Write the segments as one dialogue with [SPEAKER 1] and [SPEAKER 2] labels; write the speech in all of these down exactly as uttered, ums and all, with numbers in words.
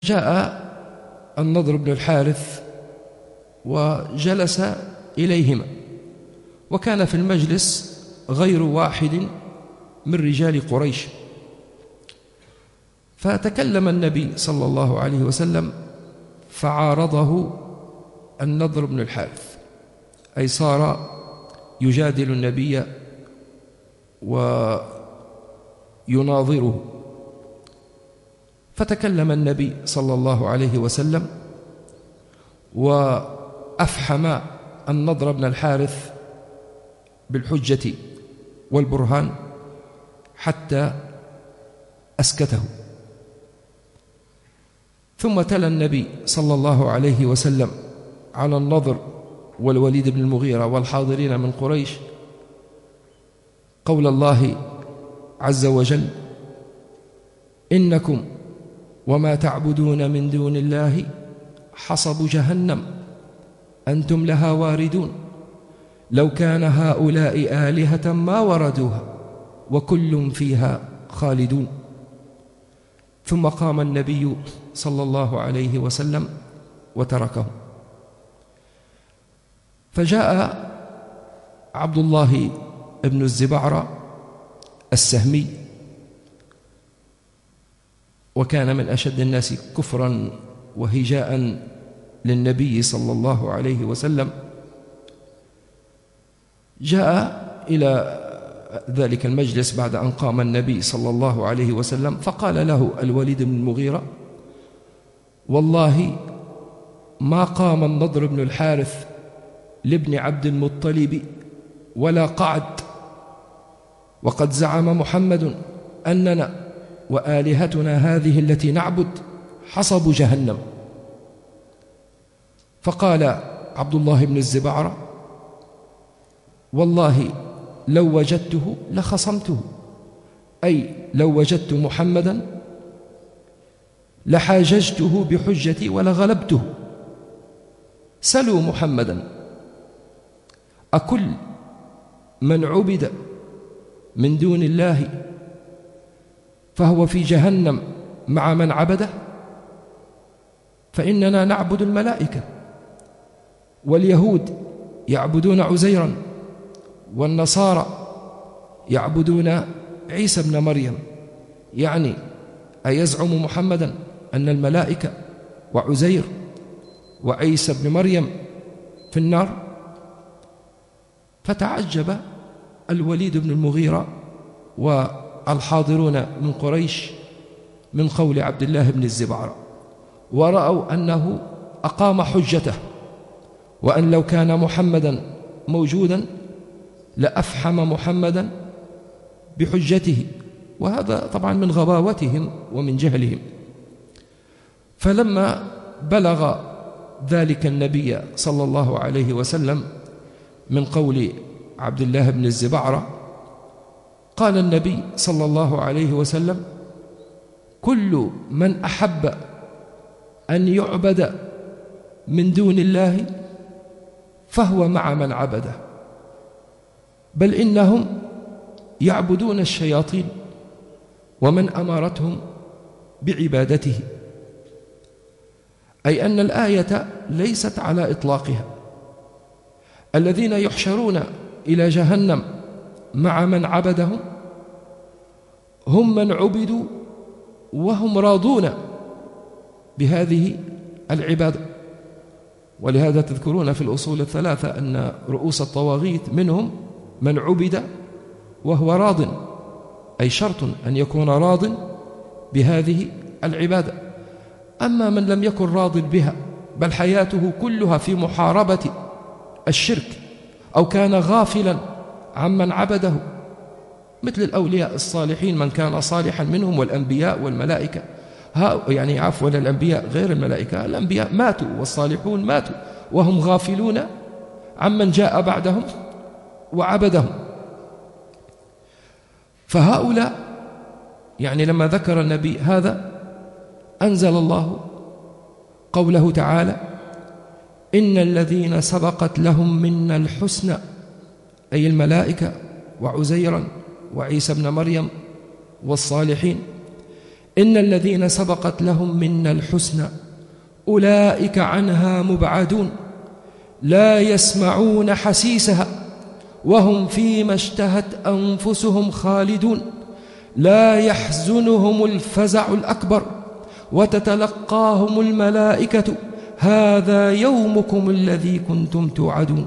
[SPEAKER 1] جاء النضر بن الحارث وجلس إليهما، وكان في المجلس غير واحد من رجال قريش. فتكلم النبي صلى الله عليه وسلم فعارضه النضر بن الحارث، أي صار يجادل النبي ويناظره. فتكلم النبي صلى الله عليه وسلم وأفحم النضر بن الحارث بالحجة والبرهان حتى أسكته. ثم تلا النبي صلى الله عليه وسلم على النضر والوليد بن المغيرة والحاضرين من قريش قول الله عز وجل: إنكم وما تعبدون من دون الله حصب جهنم أنتم لها واردون لو كان هؤلاء آلهة ما وردوها وكل فيها خالدون. ثم قام النبي صلى الله عليه وسلم وتركه. فجاء عبد الله بن الزبعرة السهمي، وكان من أشد الناس كفرا وهجاء للنبي صلى الله عليه وسلم. جاء إلى ذلك المجلس بعد أن قام النبي صلى الله عليه وسلم، فقال له الوليد بن المغيرة: والله ما قام النضر بن الحارث لابن عبد المطلب ولا قعد، وقد زعم محمد أننا وآلهتنا هذه التي نعبد حصب جهنم. فقال عبد الله بن الزبعرة: والله لو وجدته لخصمته، أي لو وجدت محمدا لحاججته بحجتي ولغلبته. سلوا محمدا: أكل من عبد من دون الله فهو في جهنم مع من عبده؟ فإننا نعبد الملائكة، واليهود يعبدون عزيرا، والنصارى يعبدون عيسى بن مريم. يعني أيزعم محمدا أن الملائكة وعزير وعيسى بن مريم في النار؟ فتعجب الوليد بن المغيرة والحاضرون من قريش من قول عبد الله بن الزبعرة، ورأوا أنه أقام حجته، وأن لو كان محمدا موجودا لأفحم محمدا بحجته، وهذا طبعا من غباوتهم ومن جهلهم. فلما بلغ ذلك النبي صلى الله عليه وسلم من قول عبد الله بن الزبعرة، قال النبي صلى الله عليه وسلم: كل من أحب أن يعبد من دون الله فهو مع من عبده، بل إنهم يعبدون الشياطين ومن أمرتهم بعبادته. أي أن الآية ليست على إطلاقها. الذين يحشرون إلى جهنم مع من عبدهم هم من عبدوا وهم راضون بهذه العبادة. ولهذا تذكرون في الأصول الثلاثة أن رؤوس الطواغيت منهم من عبد وهو راض، أي شرط أن يكون راض بهذه العبادة. أما من لم يكن راض بها بل حياته كلها في محاربة الشرك، أو كان غافلا عمن عبده، مثل الأولياء الصالحين من كان صالحا منهم والأنبياء والملائكة، ها يعني عفوا الأنبياء غير الملائكة، الأنبياء ماتوا والصالحون ماتوا وهم غافلون عمن جاء بعدهم وعبدهم. فهؤلاء يعني لما ذكر النبي هذا أنزل الله قوله تعالى: إن الذين سبقت لهم منا الحسنى، أي الملائكة وعزيرا وعيسى بن مريم والصالحين، إن الذين سبقت لهم منا الحسنى أولئك عنها مبعدون لا يسمعون حسيسها وهم فيما اشتهت أنفسهم خالدون لا يحزنهم الفزع الأكبر وتتلقاهم الملائكة هذا يومكم الذي كنتم توعدون.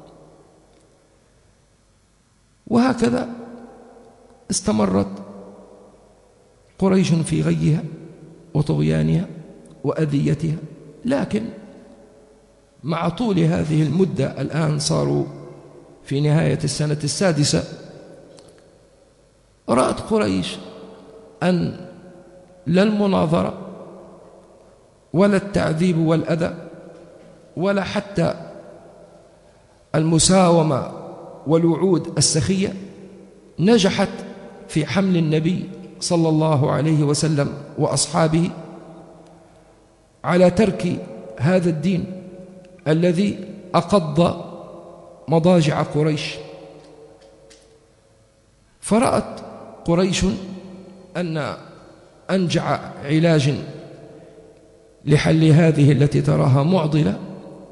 [SPEAKER 1] وهكذا استمرت قريش في غيها وطغيانها وأذيتها، لكن مع طول هذه المدة الآن صاروا في نهاية السنة السادسة، رأت قريش أن لا المناظرة ولا التعذيب والأذى ولا حتى المساومة والوعود السخية نجحت في حمل النبي صلى الله عليه وسلم وأصحابه على ترك هذا الدين الذي أقض مضاجع قريش. فرأت قريش أن أنجع علاج لحل هذه التي تراها معضلة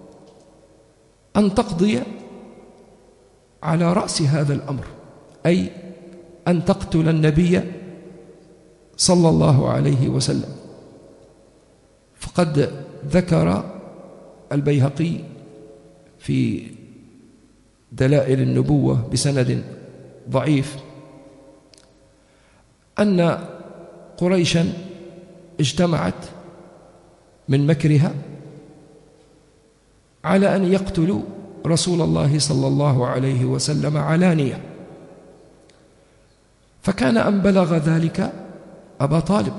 [SPEAKER 1] أن تقضي على رأس هذا الأمر، أي أن تقتل النبي صلى الله عليه وسلم. فقد ذكر البيهقي في دلائل النبوة بسند ضعيف أن قريشا اجتمعت من مكرها على أن يقتلوا رسول الله صلى الله عليه وسلم علانية، فكان أن بلغ ذلك أبا طالب،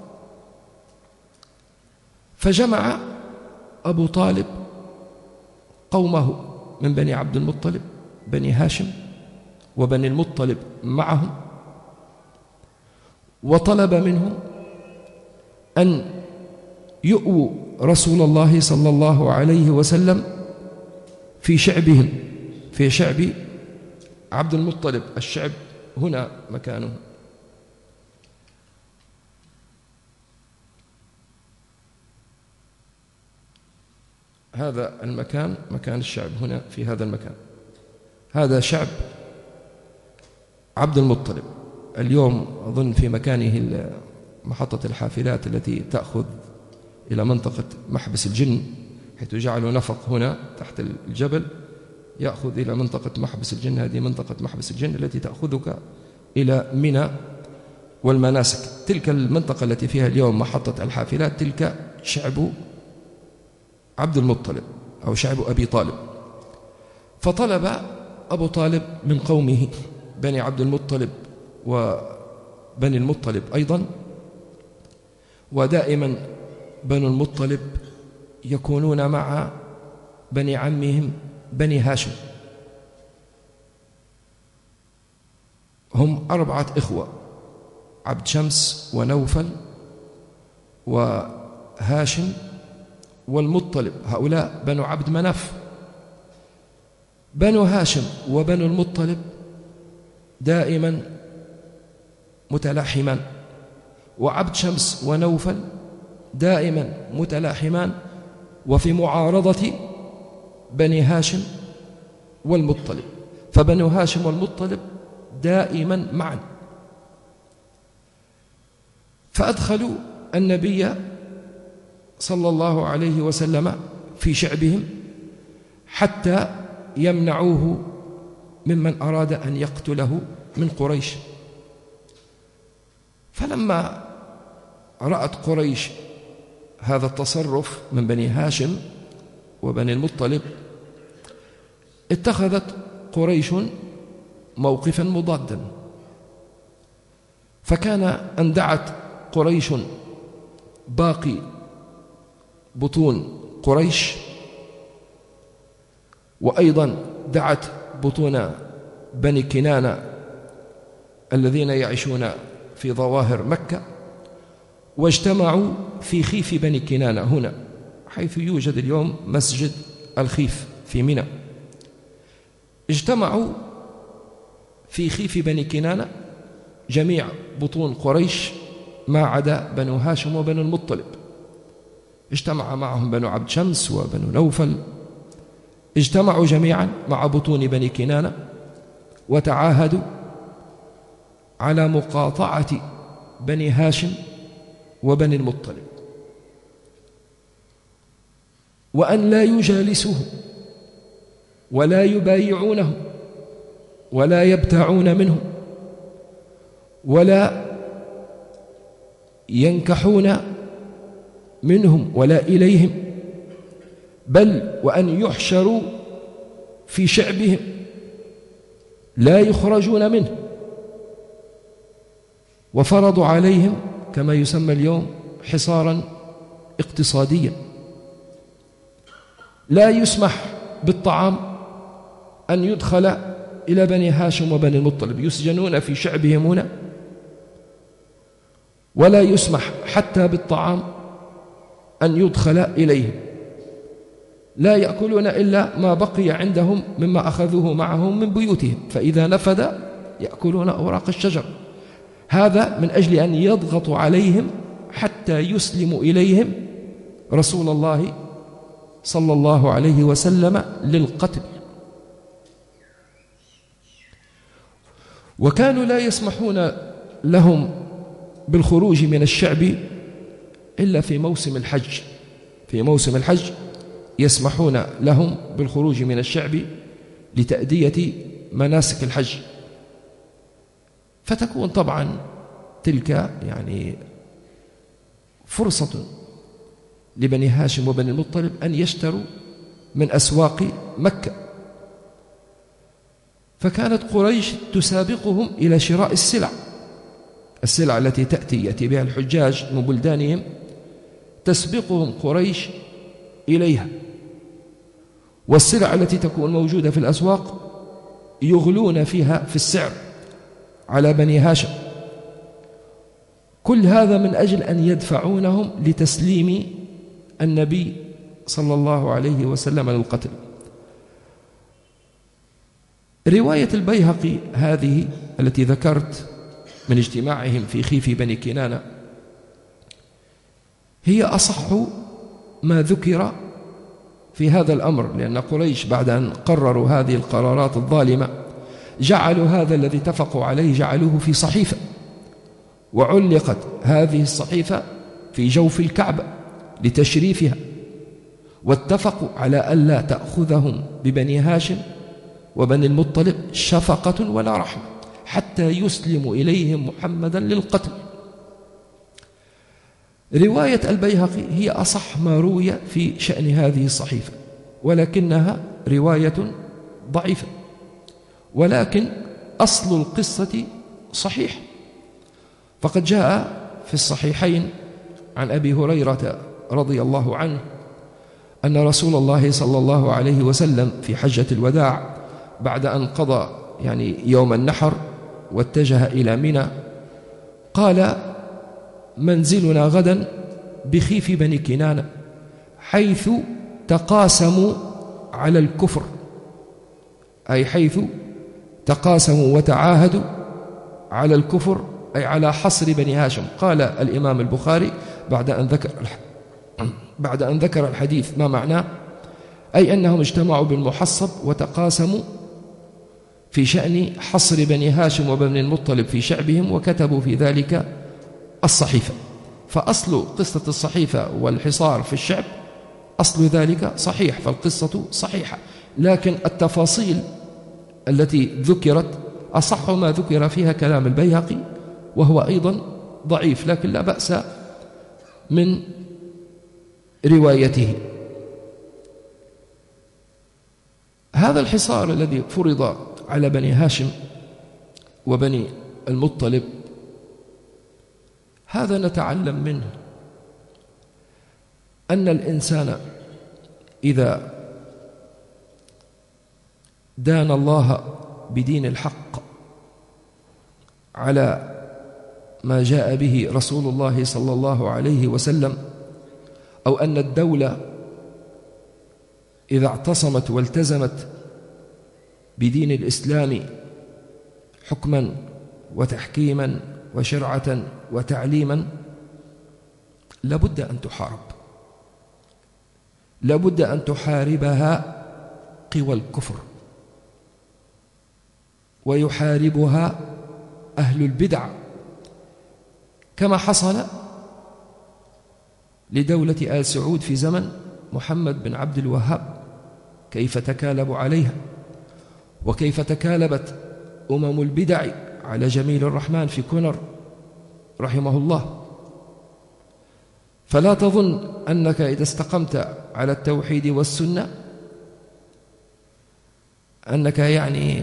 [SPEAKER 1] فجمع أبو طالب قومه من بني عبد المطلب بني هاشم وبني المطلب معهم، وطلب منهم أن يؤووا رسول الله صلى الله عليه وسلم في شعبهم، في شعب عبد المطلب. الشعب هنا مكانه. هذا المكان مكان الشعب هنا في هذا المكان، هذا شعب عبد المطلب. اليوم أظن في مكانه محطة الحافلات التي تأخذ إلى منطقة محبس الجن، حيث جعلوا نفق هنا تحت الجبل يأخذ إلى منطقة محبس الجن. هذه منطقة محبس الجن التي تأخذك إلى منى والمناسك. تلك المنطقة التي فيها اليوم محطة الحافلات تلك شعب عبد المطلب أو شعب أبي طالب. فطلب أبو طالب من قومه بني عبد المطلب وبني المطلب أيضا، ودائما بنو المطلب يكونون مع بني عمهم بني هاشم. هم أربعة إخوة: عبد شمس ونوفل وهاشم والمطلب، هؤلاء بنو عبد مناف. بنو هاشم وبنو المطلب دائما متلاحمان، وعبد شمس ونوفل دائما متلاحمان وفي معارضة بني هاشم والمطلب، فبنو هاشم والمطلب دائما معا. فأدخلوا النبي صلى الله عليه وسلم في شعبهم حتى يمنعوه ممن أراد أن يقتله من قريش. فلما رأت قريش هذا التصرف من بني هاشم وبني المطلب، اتخذت قريش موقفا مضادا، فكان أن دعت قريش باقي بطون قريش، وأيضا دعت بطون بني كنانة الذين يعيشون في ظواهر مكة، واجتمعوا في خيف بني كنانة هنا حيث يوجد اليوم مسجد الخيف في منى. اجتمعوا في خيف بني كنانة جميع بطون قريش ما عدا بنو هاشم وبنو المطلب. اجتمع معهم بنو عبد شمس وبنو نوفل، اجتمعوا جميعا مع بطون بني كنانة وتعاهدوا على مقاطعة بني هاشم وبني المطلب، وأن لا يجالسوهم ولا يبايعونهم ولا يبتاعون منهم ولا ينكحون منهم ولا إليهم، بل وأن يحشروا في شعبهم لا يخرجون منه. وفرضوا عليهم كما يسمى اليوم حصارا اقتصاديا، لا يسمح بالطعام أن يدخل إلى بني هاشم وبني المطلب، يسجنون في شعبهم هنا، ولا يسمح حتى بالطعام أن يدخل إليهم، لا يأكلون إلا ما بقي عندهم مما أخذوه معهم من بيوتهم، فإذا نفد يأكلون أوراق الشجر. هذا من أجل أن يضغطوا عليهم حتى يسلموا إليهم رسول الله صلى الله عليه وسلم للقتل. وكانوا لا يسمحون لهم بالخروج من الشعب إلا في موسم الحج. في موسم الحج يسمحون لهم بالخروج من الشعب لتأدية مناسك الحج، فتكون طبعا تلك يعني فرصة لبني هاشم وبني المطلب أن يشتروا من أسواق مكة. فكانت قريش تسابقهم إلى شراء السلع السلع التي تأتي يأتي بها الحجاج من بلدانهم، تسبقهم قريش إليها. والسلع التي تكون موجودة في الأسواق يغلون فيها في السعر على بني هاشم، كل هذا من أجل أن يدفعونهم لتسليم النبي صلى الله عليه وسلم للقتل. رواية البيهقي هذه التي ذكرت من اجتماعهم في خيف بني كنانة هي أصح ما ذكر في هذا الأمر، لأن قريش بعد أن قرروا هذه القرارات الظالمة جعلوا هذا الذي اتفقوا عليه جعلوه في صحيفة، وعلقت هذه الصحيفة في جوف الكعبة لتشريفها، واتفقوا على ألا تأخذهم ببني هاشم وبني المطلب شفقة ولا رحمة حتى يسلموا إليهم محمدا للقتل. رواية البيهقي هي أصح ما روي في شأن هذه الصحيفة، ولكنها رواية ضعيفة، ولكن أصل القصة صحيح. فقد جاء في الصحيحين عن أبي هريرة رضي الله عنه أن رسول الله صلى الله عليه وسلم في حجة الوداع بعد أن قضى يعني يوم النحر واتجه إلى منى قال: منزلنا غدا بخيف بني كنانة، حيث تقاسموا على الكفر، أي حيث تقاسموا وتعاهدوا على الكفر، أي على حصر بني هاشم. قال الإمام البخاري بعد أن ذكر بعد أن ذكر الحديث ما معناه، أي أنهم اجتمعوا بالمحصب وتقاسموا في شأن حصر بني هاشم وبني المطلب في شعبهم، وكتبوا في ذلك الصحيفة. فأصل قصة الصحيفة والحصار في الشعب أصل ذلك صحيح، فالقصة صحيحة، لكن التفاصيل التي ذكرت أصح ما ذكر فيها كلام البيهقي، وهو أيضا ضعيف، لكن لا بأس من روايته. هذا الحصار الذي فرض على بني هاشم وبني المطلب، هذا نتعلم منه أن الإنسان إذا دان الله بدين الحق على ما جاء به رسول الله صلى الله عليه وسلم، أو أن الدولة إذا اعتصمت والتزمت بدين الإسلام حكما وتحكيما وشرعة وتعليما لابد أن تحارب، لابد أن تحاربها قوى الكفر، ويحاربها أهل البدع، كما حصل لدولة آل سعود في زمن محمد بن عبد الوهاب، كيف تكالبوا عليها، وكيف تكالبت أمم البدع على جميل الرحمن في كونر رحمه الله. فلا تظن أنك إذا استقمت على التوحيد والسنة أنك يعني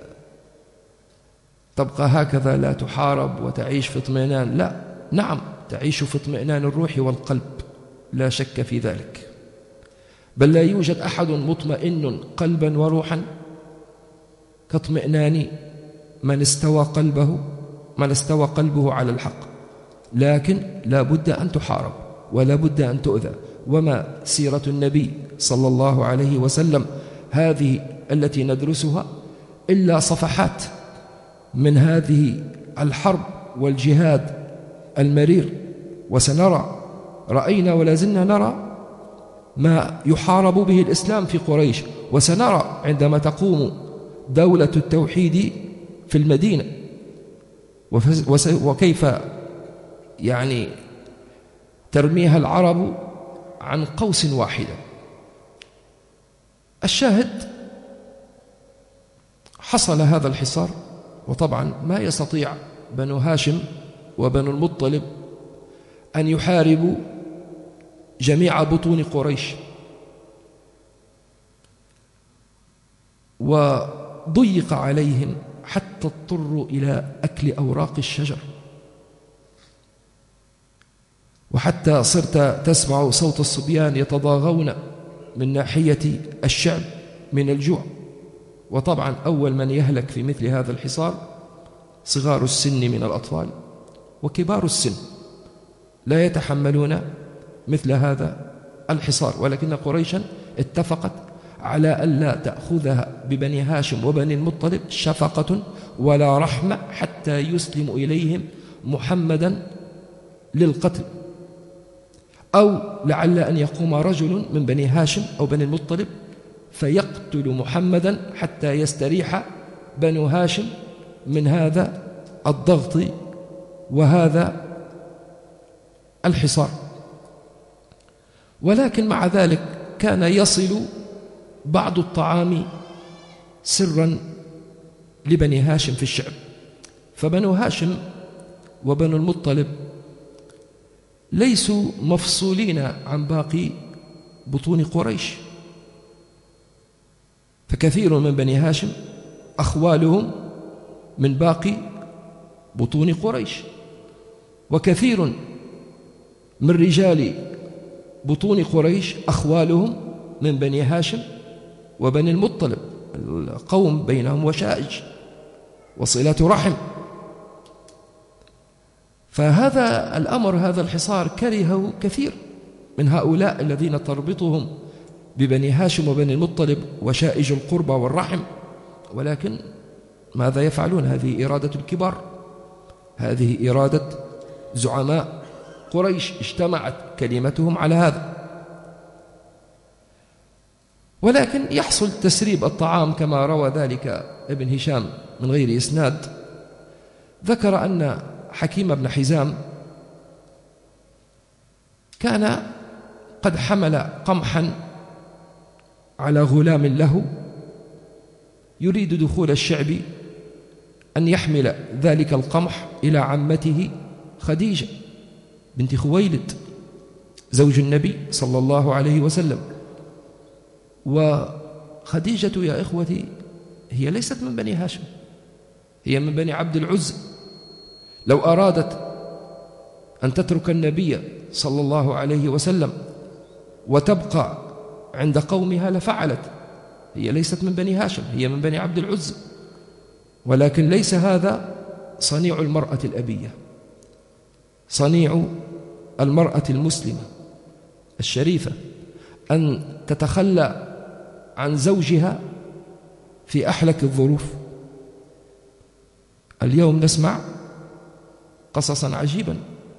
[SPEAKER 1] تبقى هكذا لا تحارب وتعيش في اطمئنان. لا، نعم، تعيش في اطمئنان الروح والقلب، لا شك في ذلك، بل لا يوجد أحد مطمئن قلبا وروحا كاطمئنان من استوى قلبه من استوى قلبه على الحق. لكن لا بد أن تحارب ولا بد أن تؤذى. وما سيرة النبي صلى الله عليه وسلم هذه التي ندرسها إلا صفحات من هذه الحرب والجهاد المرير، وسنرى رأينا ولا زلنا نرى ما يحارب به الإسلام في قريش، وسنرى عندما تقوم دولة التوحيد في المدينة وكيف يعني ترميها العرب عن قوس واحدة. الشاهد حصل هذا الحصار، وطبعا ما يستطيع بنو هاشم وبنو المطلب أن يحاربوا جميع بطون قريش، وضيق عليهم حتى اضطروا إلى أكل أوراق الشجر، وحتى صرت تسمع صوت الصبيان يتضاغون من ناحية الشعب من الجوع. وطبعا أول من يهلك في مثل هذا الحصار صغار السن من الأطفال، وكبار السن لا يتحملون مثل هذا الحصار. ولكن قريشا اتفقت على ألا تأخذها ببني هاشم وبني المطلب شفقة ولا رحمة حتى يسلم إليهم محمدا للقتل، أو لعل أن يقوم رجل من بني هاشم أو بني المطلب فيقتل محمدا حتى يستريح بنو هاشم من هذا الضغط وهذا الحصار. ولكن مع ذلك كان يصل بعض الطعام سرا لبني هاشم في الشعب، فبنو هاشم وبنو المطلب ليسوا مفصولين عن باقي بطون قريش، فكثير من بني هاشم أخوالهم من باقي بطون قريش، وكثير من رجال بطون قريش أخوالهم من بني هاشم وبني المطلب، القوم بينهم وشائج وصلة رحم. فهذا الأمر هذا الحصار كرهه كثير من هؤلاء الذين تربطهم ببني هاشم وبني المطلب وشائج القربى والرحم. ولكن ماذا يفعلون؟ هذه إرادة الكبار، هذه إرادة زعماء قريش، اجتمعت كلمتهم على هذا. ولكن يحصل تسريب الطعام كما روى ذلك ابن هشام من غير إسناد. ذكر أن حكيم بن حزام كان قد حمل قمحا على غلام له يريد دخول الشعب أن يحمل ذلك القمح إلى عمته خديجة بنت خويلد زوج النبي صلى الله عليه وسلم. وخديجة يا إخوتي هي ليست من بني هاشم، هي من بني عبد العزى. لو أرادت أن تترك النبي صلى الله عليه وسلم وتبقى عند قومها لفعلت، هي ليست من بني هاشم، هي من بني عبد العزى. ولكن ليس هذا صنيع المرأة الأبية، صنيع المرأة المسلمة الشريفة أن تتخلى عن زوجها في أحلك الظروف. اليوم نسمع قصصا عجيبا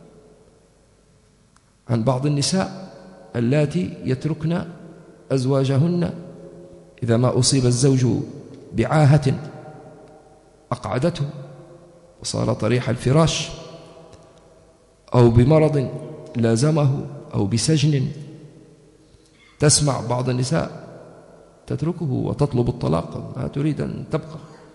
[SPEAKER 1] عن بعض النساء اللاتي يتركن أزواجهن إذا ما أصيب الزوج بعاهة أقعدته وصار طريح الفراش، أو بمرض لازمه، أو بسجن، تسمع بعض النساء تتركه وتطلب الطلاق، ما تريد أن تبقى.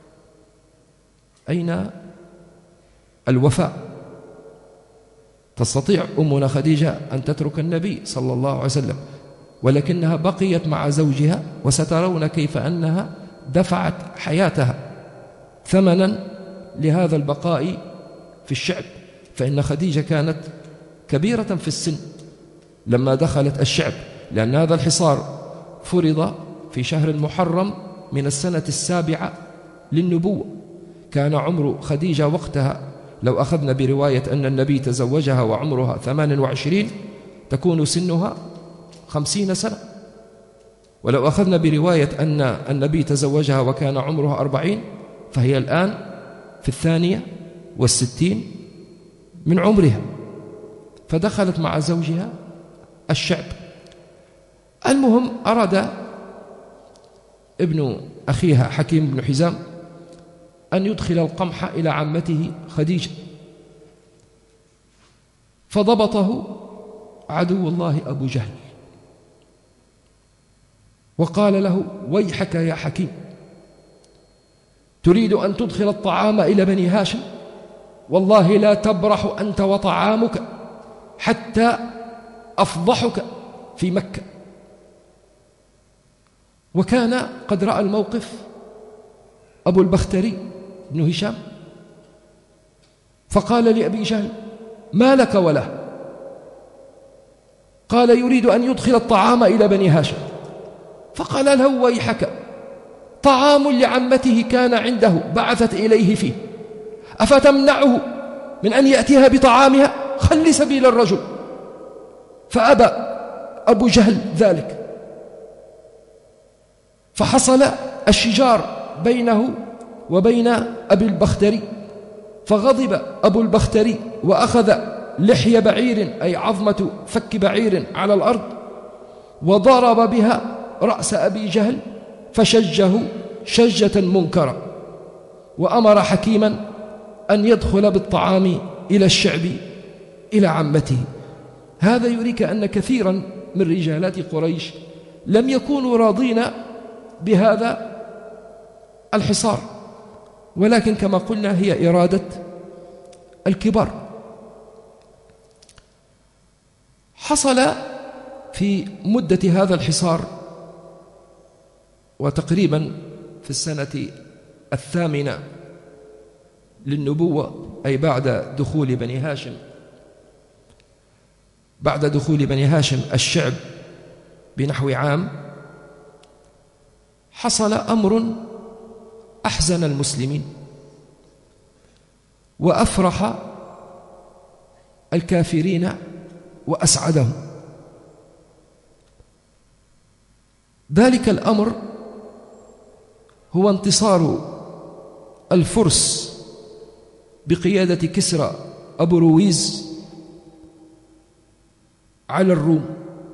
[SPEAKER 1] أين الوفاء؟ تستطيع أمنا خديجة أن تترك النبي صلى الله عليه وسلم، ولكنها بقيت مع زوجها، وسترون كيف أنها دفعت حياتها ثمنا لهذا البقاء في الشعب. فإن خديجة كانت كبيرة في السن لما دخلت الشعب، لأن هذا الحصار فرض في شهر المحرم من السنة السابعة للنبوة. كان عمر خديجة وقتها، لو أخذنا برواية أن النبي تزوجها وعمرها ثمان وعشرين، تكون سنها خمسين سنة. ولو أخذنا برواية أن النبي تزوجها وكان عمرها أربعين، فهي الآن في الثانية والستين من عمرها، فدخلت مع زوجها الشعب. المهم أراد ابن أخيها حكيم بن حزام أن يدخل القمح إلى عمته خديجة، فضبطه عدو الله أبو جهل وقال له: ويحك يا حكيم، تريد أن تدخل الطعام إلى بني هاشم؟ والله لا تبرح أنت وطعامك حتى أفضحك في مكة. وكان قد رأى الموقف أبو البختري بن هشام، فقال لأبي جهل: ما لك وله؟ قال: يريد أن يدخل الطعام إلى بني هاشم. فقال له: ويحك، طعام لعمته كان عنده بعثت إليه فيه، أفتمنعه من أن يأتيها بطعامها؟ خل سبيل الرجل. فأبى أبو جهل ذلك، فحصل الشجار بينه وبين أبي البختري، فغضب أبو البختري وأخذ لحي بعير أي عظمة فك بعير على الأرض وضرب بها رأس أبي جهل فشجه شجة منكرة، وأمر حكيما أن يدخل بالطعام إلى الشعب إلى عمته. هذا يريك أن كثيرا من رجالات قريش لم يكونوا راضين بهذا الحصار، ولكن كما قلنا هي إرادة الكبار. حصل في مدة هذا الحصار، وتقريبا في السنة الثامنة للنبوة، أي بعد دخول بني هاشم بعد دخول بني هاشم الشعب بنحو عام، حصل أمر أحزن المسلمين وأفرح الكافرين وأسعدهم. ذلك الأمر هو انتصار الفرس بقيادة كسرى أبو رويز على الروم،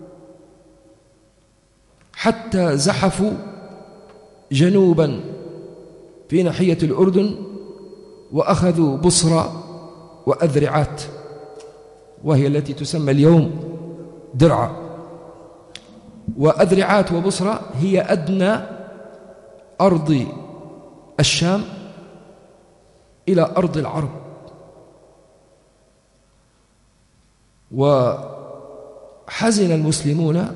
[SPEAKER 1] حتى زحفوا جنوبا في ناحية الأردن وأخذوا بصرى وأذرعات، وهي التي تسمى اليوم درعا. وأذرعات وبصرى هي أدنى أرض الشام إلى أرض العرب. وحزن المسلمون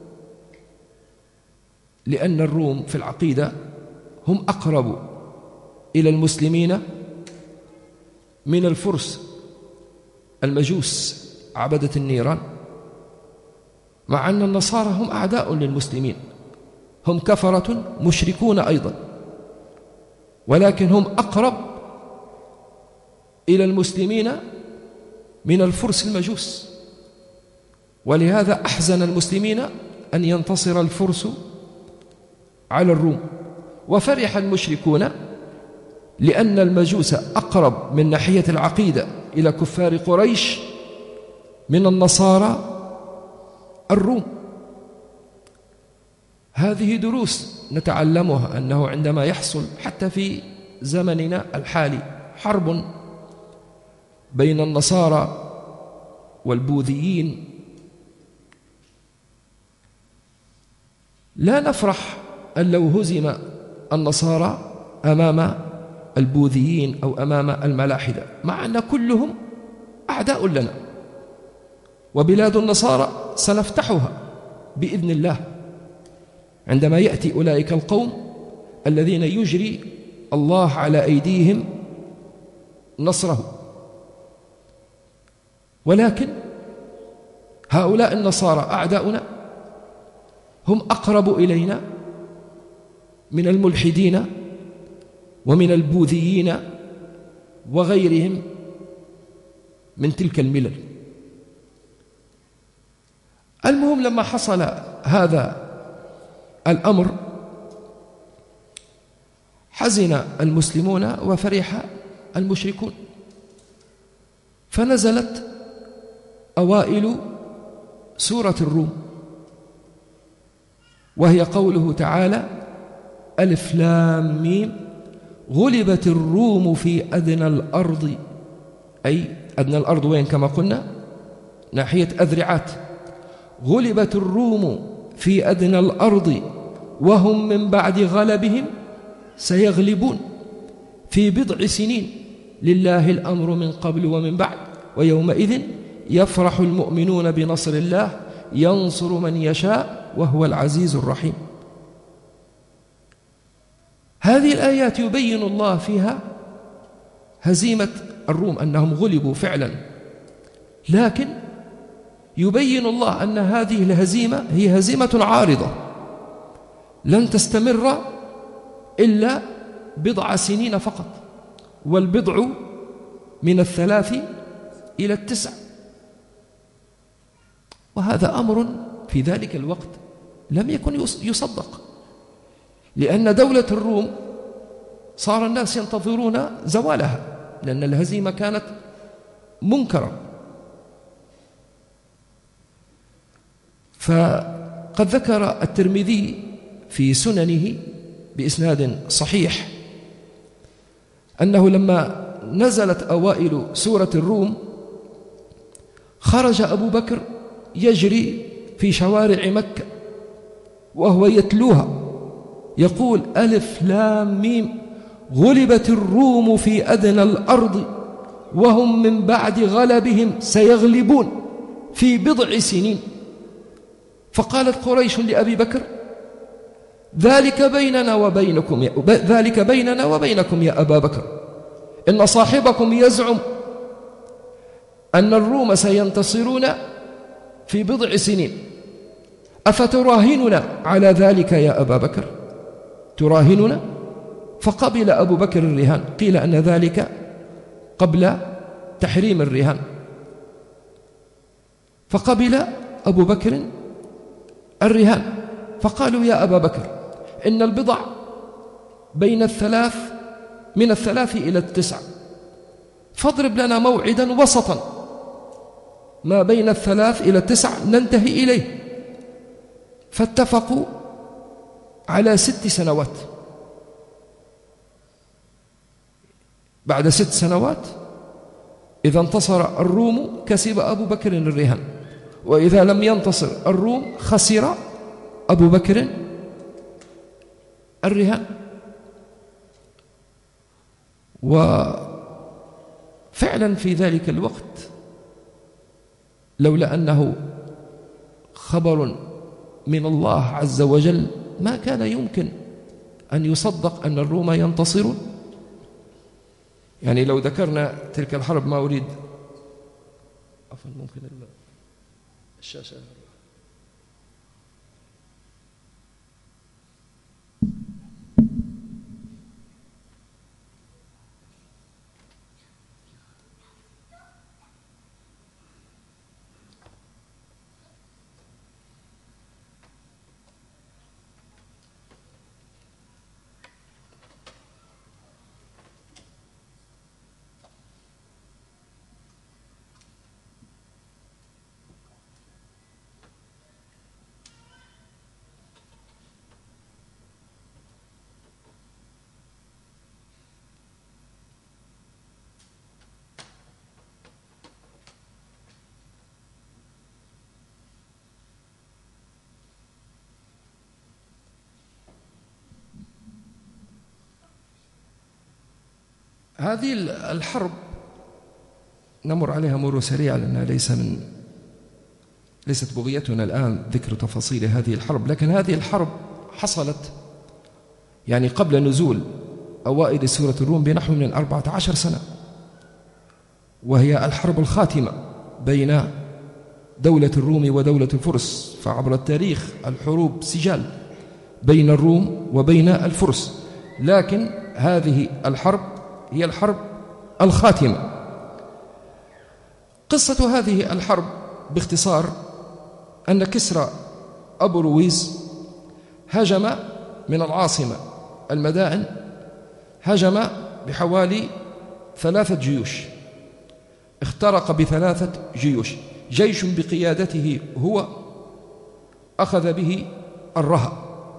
[SPEAKER 1] لأن الروم في العقيدة هم أقرب إلى المسلمين من الفرس المجوس عبدة النيران، مع أن النصارى هم أعداء للمسلمين، هم كفرة مشركون أيضا، ولكن هم أقرب إلى المسلمين من الفرس المجوس. ولهذا أحزن المسلمين أن ينتصر الفرس على الروم، وفرح المشركون لأن المجوس أقرب من ناحية العقيدة إلى كفار قريش من النصارى الروم. هذه دروس نتعلمها، أنه عندما يحصل حتى في زمننا الحالي حرب بين النصارى والبوذيين، لا نفرح أن لو هزم النصارى أمام البوذيين أو أمام الملاحدة، مع أن كلهم أعداء لنا، وبلاد النصارى سنفتحها بإذن الله عندما يأتي أولئك القوم الذين يجري الله على أيديهم نصره. ولكن هؤلاء النصارى أعداؤنا هم أقرب إلينا من الملحدين ومن البوذيين وغيرهم من تلك الملل. المهم لما حصل هذا الأمر حزن المسلمون وفرح المشركون، فنزلت أوائل سورة الروم، وهي قوله تعالى: ألف لام ميم غلبت الروم في أدنى الأرض، أي أدنى الأرض وين؟ كما قلنا ناحية أذرعات. غلبت الروم في أدنى الأرض وهم من بعد غلبهم سيغلبون في بضع سنين لله الأمر من قبل ومن بعد ويومئذ يفرح المؤمنون بنصر الله ينصر من يشاء وهو العزيز الرحيم. هذه الآيات يبين الله فيها هزيمة الروم، أنهم غلبوا فعلا، لكن يبين الله أن هذه الهزيمة هي هزيمة عارضة لن تستمر إلا بضع سنين فقط، والبضع من الثلاث إلى التسع. وهذا أمر في ذلك الوقت لم يكن يصدق، لأن دولة الروم صار الناس ينتظرون زوالها، لأن الهزيمة كانت منكرة. فقد ذكر الترمذي في سننه بإسناد صحيح أنه لما نزلت أوائل سورة الروم خرج أبو بكر يجري في شوارع مكة وهو يتلوها يقول: ألف لام ميم غلبت الروم في أدنى الأرض وهم من بعد غلبهم سيغلبون في بضع سنين. فقالت قريش لأبي بكر: ذلك بيننا وبينكم يا ذلك بيننا وبينكم يا أبا بكر، إن صاحبكم يزعم أن الروم سينتصرون في بضع سنين، أفتراهننا على ذلك يا أبا بكر؟ تراهننا؟ فقبل أبو بكر الرهان. قيل أن ذلك قبل تحريم الرهان، فقبل أبو بكر الرهان. فقالوا: يا أبا بكر، إن البضع بين الثلاث من الثلاث إلى التسع، فاضرب لنا موعدا وسطا ما بين الثلاث إلى التسع ننتهي إليه. فاتفقوا على ست سنوات. بعد ست سنوات إذا انتصر الروم كسب أبو بكر الرهان، وإذا لم ينتصر الروم خسر أبو بكر الرهان. وفعلا في ذلك الوقت لولا أنه خبر من الله عز وجل ما كان يمكن أن يصدق أن الروم ينتصرون. يعني لو ذكرنا تلك الحرب، ما أريد عفوا ممكن الشاشة. هذه الحرب نمر عليها مرور سريع لأنها ليس من ليست بغيتنا الآن ذكر تفاصيل هذه الحرب، لكن هذه الحرب حصلت يعني قبل نزول أوائل سورة الروم بنحو من أربعة عشر سنة، وهي الحرب الخاتمة بين دولة الروم ودولة الفرس. فعبر التاريخ الحروب سجال بين الروم وبين الفرس، لكن هذه الحرب هي الحرب الخاتمة. قصة هذه الحرب باختصار أن كسرى أبو رويز هجم من العاصمة المدائن، هجم بحوالي ثلاثة جيوش، اخترق بثلاثة جيوش. جيش بقيادته هو أخذ به الرها،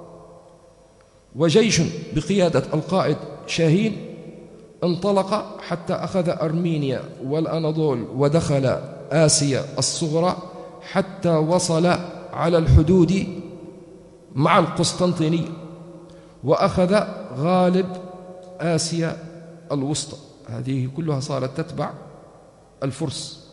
[SPEAKER 1] وجيش بقيادة القائد شاهين انطلق حتى أخذ أرمينيا والأناضول ودخل آسيا الصغرى حتى وصل على الحدود مع القسطنطينية، وأخذ غالب آسيا الوسطى. هذه كلها صارت تتبع الفرس،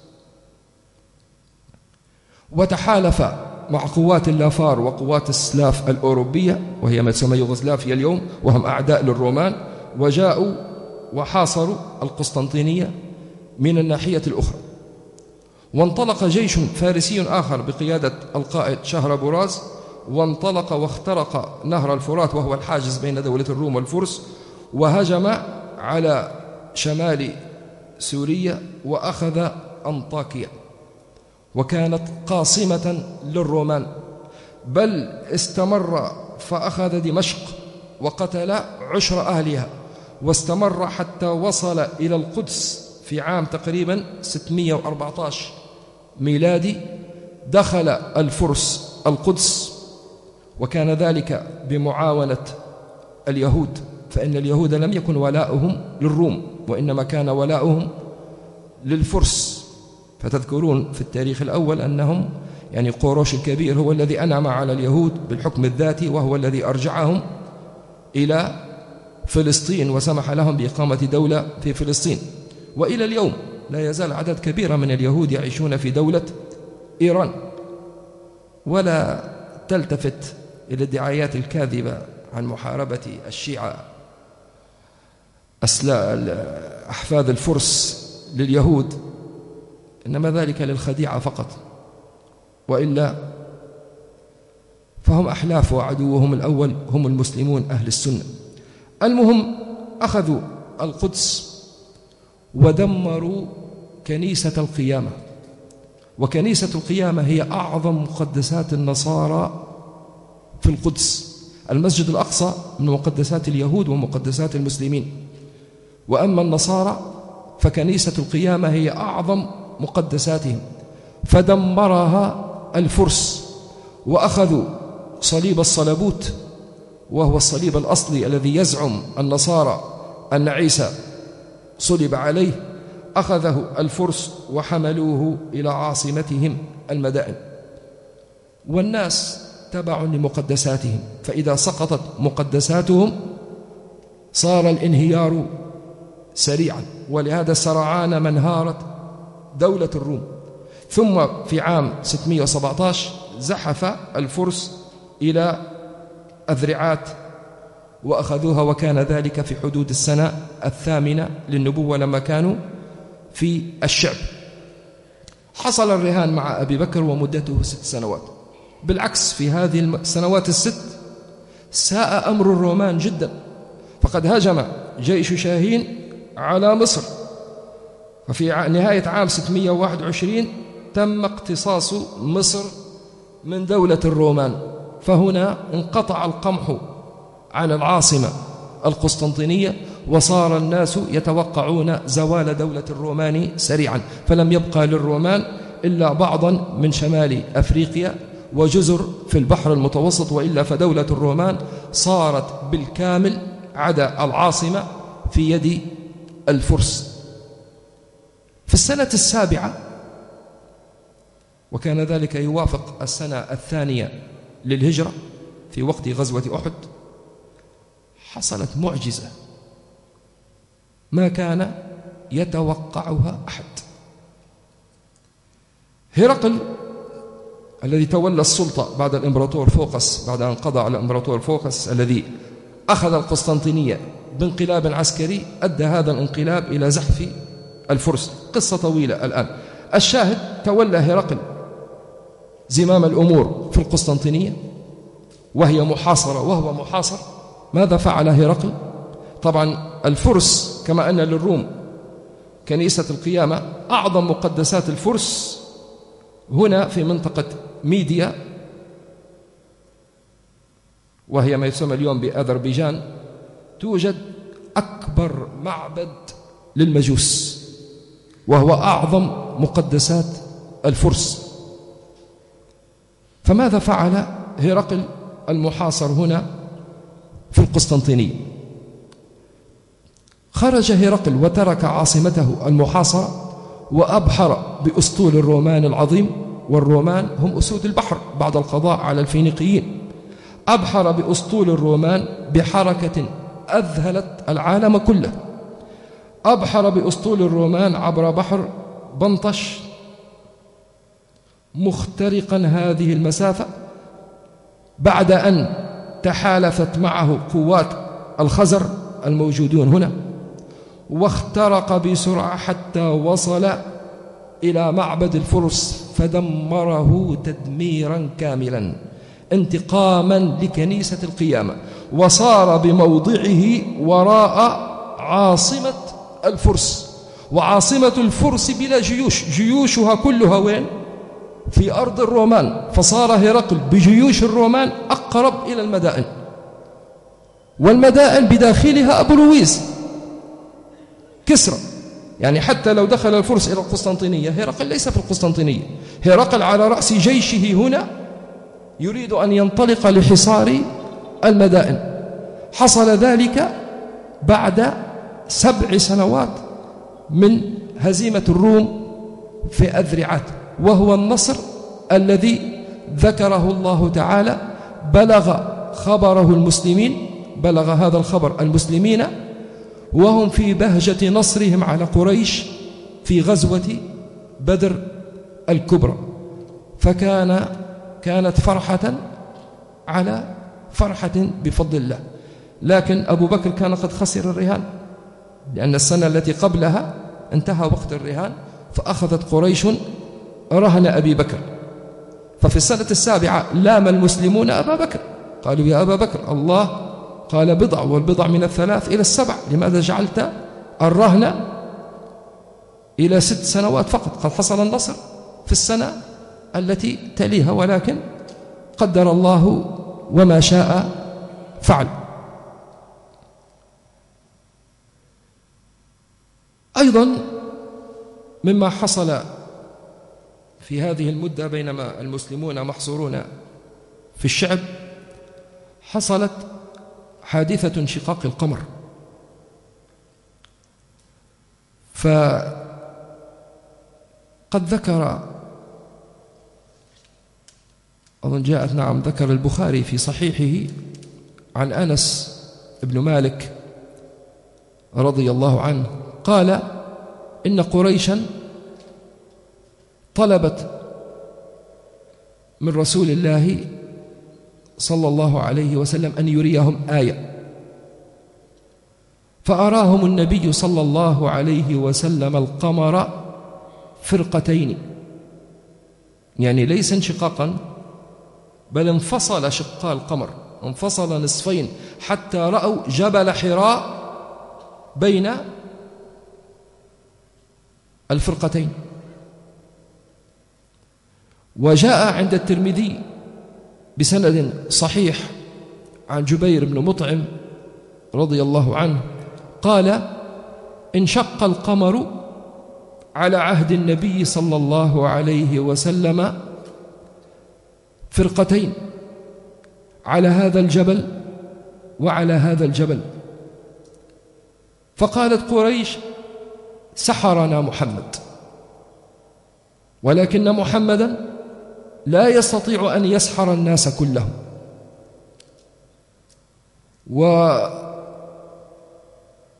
[SPEAKER 1] وتحالف مع قوات اللافار وقوات السلاف الأوروبية، وهي ما تسمى يوغوسلافيا اليوم، وهم أعداء للرومان، وجاءوا وحاصروا القسطنطينية من الناحية الأخرى. وانطلق جيش فارسي آخر بقيادة القائد شهربوراز، وانطلق واخترق نهر الفرات وهو الحاجز بين دولة الروم والفرس، وهجم على شمال سوريا وأخذ أنطاكيا، وكانت قاصمة للرومان، بل استمر فأخذ دمشق وقتل عشر أهلها، واستمر حتى وصل إلى القدس في عام تقريبا ستمائة وأربعة عشر ميلادي. دخل الفرس القدس، وكان ذلك بمعاونة اليهود، فإن اليهود لم يكن ولاؤهم للروم، وإنما كان ولاؤهم للفرس. فتذكرون في التاريخ الأول أنهم يعني قوروش الكبير هو الذي أنعم على اليهود بالحكم الذاتي، وهو الذي أرجعهم إلى فلسطين وسمح لهم بإقامة دولة في فلسطين. وإلى اليوم لا يزال عدد كبير من اليهود يعيشون في دولة إيران، ولا تلتفت إلى الدعايات الكاذبة عن محاربة الشيعة أحفاد الفرس لليهود، إنما ذلك للخديعة فقط، وإلا فهم أحلاف، وعدوهم الأول هم المسلمون أهل السنة. المهم أخذوا القدس ودمروا كنيسة القيامة، وكنيسة القيامة هي أعظم مقدسات النصارى في القدس. المسجد الأقصى من مقدسات اليهود ومقدسات المسلمين، وأما النصارى فكنيسة القيامة هي أعظم مقدساتهم، فدمرها الفرس، وأخذوا صليب الصلبوت وهو الصليب الأصلي الذي يزعم النصارى أن عيسى صلب عليه، أخذه الفرس وحملوه إلى عاصمتهم المدائن. والناس تبع لمقدساتهم، فإذا سقطت مقدساتهم صار الانهيار سريعا، ولهذا سرعان ما انهارت دولة الروم. ثم في عام ستمائة وسبعة عشر زحف الفرس إلى أذرعات وأخذوها، وكان ذلك في حدود السنة الثامنة للنبوة لما كانوا في الشعب. حصل الرهان مع أبي بكر ومدته ست سنوات. بالعكس في هذه السنوات الست ساء أمر الرومان جدا، فقد هجم جيش شاهين على مصر، وفي نهاية عام ستمائة وواحد وعشرين تم اقتصاص مصر من دولة الرومان، فهنا انقطع القمح عن العاصمة القسطنطينية، وصار الناس يتوقعون زوال دولة الرومان سريعا، فلم يبقى للرومان إلا بعضا من شمال أفريقيا وجزر في البحر المتوسط، وإلا فدولة الرومان صارت بالكامل عدا العاصمة في يد الفرس. في السنة السابعة، وكان ذلك يوافق السنة الثانية للهجرة في وقت غزوة أحد، حصلت معجزة ما كان يتوقعها أحد. هرقل الذي تولى السلطة بعد الإمبراطور فوقس، بعد أن قضى على الإمبراطور فوقس الذي أخذ القسطنطينية بانقلاب عسكري، أدى هذا الانقلاب إلى زحف الفرس. قصة طويلة الآن. الشاهد، تولى هرقل زمام الأمور في القسطنطينية وهي محاصرة وهو محاصر. ماذا فعل هرقل؟ طبعا الفرس كما أن للروم كنيسة القيامة، أعظم مقدسات الفرس هنا في منطقة ميديا، وهي ما يسمى اليوم بأذربيجان، توجد أكبر معبد للمجوس وهو أعظم مقدسات الفرس. فماذا فعل هرقل المحاصر هنا في القسطنطينية؟ خرج هرقل وترك عاصمته المحاصرة وأبحر بأسطول الرومان العظيم، والرومان هم أسود البحر بعد القضاء على الفينيقيين. أبحر بأسطول الرومان بحركة أذهلت العالم كله. أبحر بأسطول الرومان عبر بحر بنطش مخترقا هذه المسافة بعد أن تحالفت معه قوات الخزر الموجودون هنا، واخترق بسرعة حتى وصل إلى معبد الفرس فدمره تدميرا كاملا انتقاما لكنيسة القيامة، وصار بموضعه وراء عاصمة الفرس. وعاصمة الفرس بلا جيوش، جيوشها كلها وين؟ في أرض الرومان. فصار هرقل بجيوش الرومان أقرب إلى المدائن، والمدائن بداخلها أبو لويس كسرى. يعني حتى لو دخل الفرس إلى القسطنطينية، هرقل ليس في القسطنطينية، هرقل على رأس جيشه هنا يريد أن ينطلق لحصار المدائن. حصل ذلك بعد سبع سنوات من هزيمة الروم في أذرعات، وهو النصر الذي ذكره الله تعالى. بلغ خبره المسلمين، بلغ هذا الخبر المسلمين وهم في بهجة نصرهم على قريش في غزوة بدر الكبرى. فكان كانت فرحة على فرحة بفضل الله. لكن أبو بكر كان قد خسر الرهان، لأن السنة التي قبلها انتهى وقت الرهان، فأخذت قريش رهن أبي بكر. ففي السنة السابعة لام المسلمون أبا بكر، قالوا يا أبا بكر الله قال بضع، والبضع من الثلاث إلى السبع، لماذا جعلت الرهن إلى ست سنوات فقط؟ قد حصل النصر في السنة التي تليها، ولكن قدر الله وما شاء فعل. أيضا مما حصل في هذه المدة بينما المسلمون محصورون في الشعب، حصلت حادثة انشقاق القمر. فقد ذكر، أظن جاءت نعم ذكر البخاري في صحيحه عن أنس بن مالك رضي الله عنه قال إن قريشا طلبت من رسول الله صلى الله عليه وسلم أن يريهم آية، فأراهم النبي صلى الله عليه وسلم القمر فرقتين، يعني ليس انشقاقا بل انفصل شقا القمر، انفصل نصفين حتى رأوا جبل حراء بين الفرقتين. وجاء عند الترمذي بسند صحيح عن جبير بن مطعم رضي الله عنه قال انشق القمر على عهد النبي صلى الله عليه وسلم فرقتين، على هذا الجبل وعلى هذا الجبل. فقالت قريش سحرنا محمد، ولكن محمدا لا يستطيع أن يسحر الناس كلهم.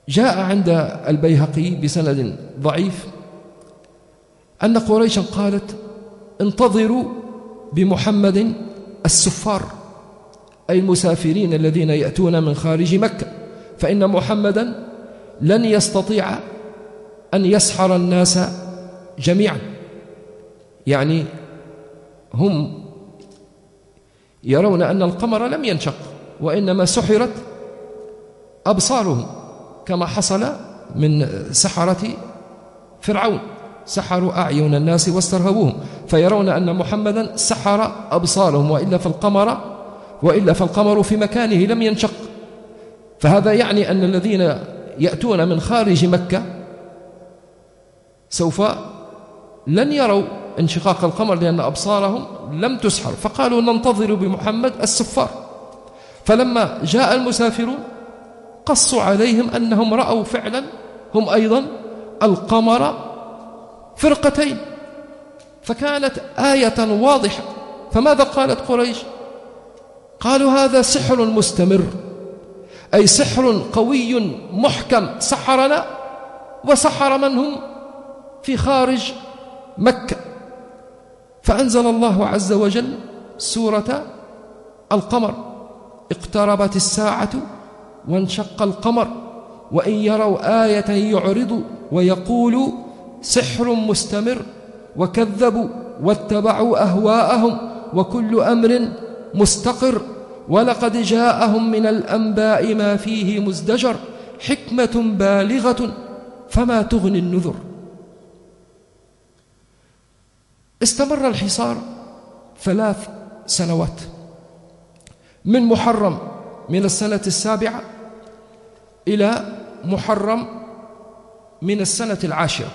[SPEAKER 1] جاء عند البيهقي بسند ضعيف أن قريشا قالت انتظروا بمحمد السفار، أي المسافرين الذين يأتون من خارج مكة، فإن محمدا لن يستطيع أن يسحر الناس جميعا. يعني هم يرون أن القمر لم ينشق، وإنما سحرت أبصارهم كما حصل من سحرة فرعون، سحروا أعين الناس واسترهبوهم، فيرون أن محمدا سحر أبصارهم، وإلا فالقمر وإلا فالقمر في مكانه لم ينشق. فهذا يعني أن الذين يأتون من خارج مكة سوف لن يروا انشقاق القمر لأن أبصارهم لم تسحر، فقالوا ننتظر بمحمد السفار. فلما جاء المسافرون قصوا عليهم أنهم رأوا فعلا هم أيضا القمر فرقتين، فكانت آية واضحة. فماذا قالت قريش؟ قالوا هذا سحر مستمر، أي سحر قوي محكم سحرنا وسحر من هم في خارج مكة. فأنزل الله عز وجل سورة القمر: اقتربت الساعة وانشق القمر وإن يروا آية يعرضوا ويقولوا سحر مستمر وكذبوا واتبعوا أهواءهم وكل أمر مستقر ولقد جاءهم من الأنباء ما فيه مزدجر حكمة بالغة فما تغني النذر. استمر الحصار ثلاث سنوات، من محرم من السنة السابعة إلى محرم من السنة العاشرة.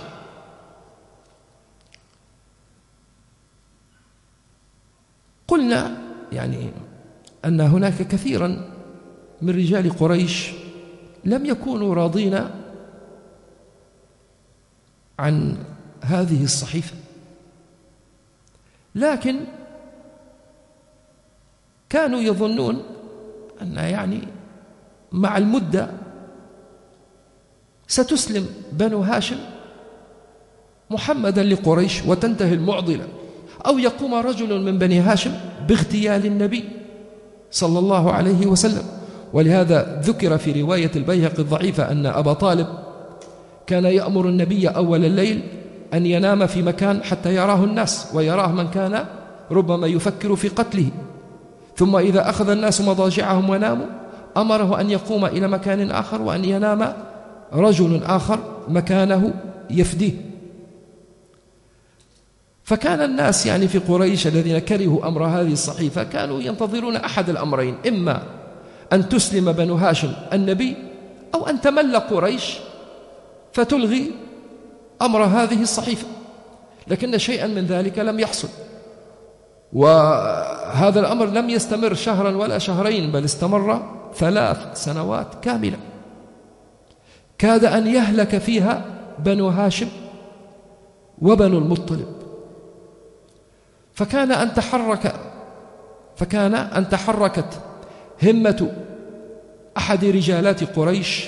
[SPEAKER 1] قلنا يعني أن هناك كثيرا من رجال قريش لم يكونوا راضين عن هذه الصحيفة، لكن كانوا يظنون أن يعني مع المدة ستسلم بنو هاشم محمدا لقريش وتنتهي المعضلة، أو يقوم رجل من بني هاشم باغتيال النبي صلى الله عليه وسلم. ولهذا ذكر في رواية البيهقي الضعيفة أن أبا طالب كان يأمر النبي أول الليل أن ينام في مكان حتى يراه الناس، ويراه من كان ربما يفكر في قتله، ثم إذا أخذ الناس مضاجعهم وناموا أمره أن يقوم إلى مكان آخر وأن ينام رجل آخر مكانه يفديه. فكان الناس يعني في قريش الذين كرهوا أمر هذه الصحيفة كانوا ينتظرون أحد الأمرين: إما أن تسلم بنو هاشم النبي، أو أن تمل قريش فتلغي أمر هذه الصحيفة. لكن شيئا من ذلك لم يحصل، وهذا الأمر لم يستمر شهرا ولا شهرين، بل استمر ثلاث سنوات كاملة كاد أن يهلك فيها بنو هاشم وبنو المطلب. فكان أن تحرك فكان أن تحركت همة أحد رجالات قريش،